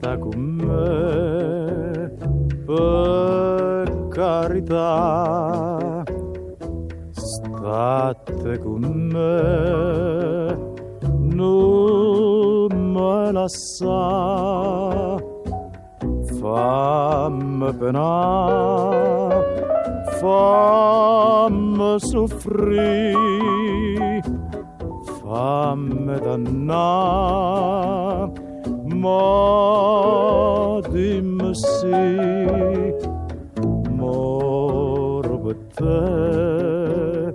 sta con me, per carità, state con me, non me lascia, fammi penare, fammi soffrire, fammi dannare, ma dimmi sì, moro per te,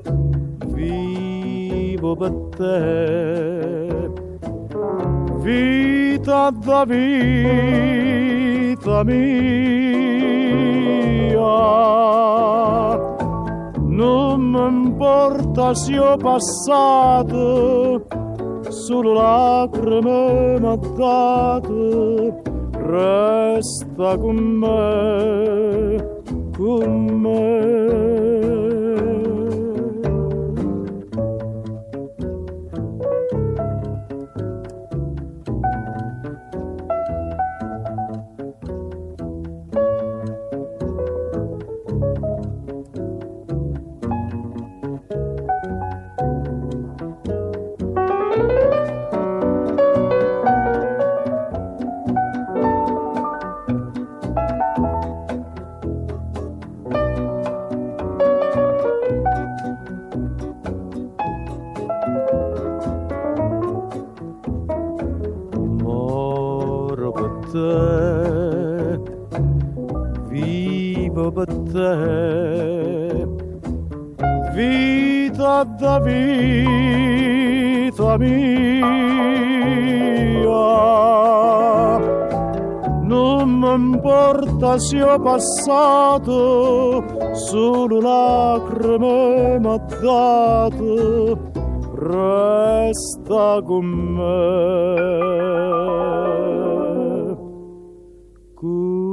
vivo per te, vita da vita mia. Non mi importa se ho passato, solo lacrime m'ha dato, resta con me, con me. Vivo per te, vita da vita mia. Non mi importa se ho passato, solo lacrime m'ha dato, resta con me.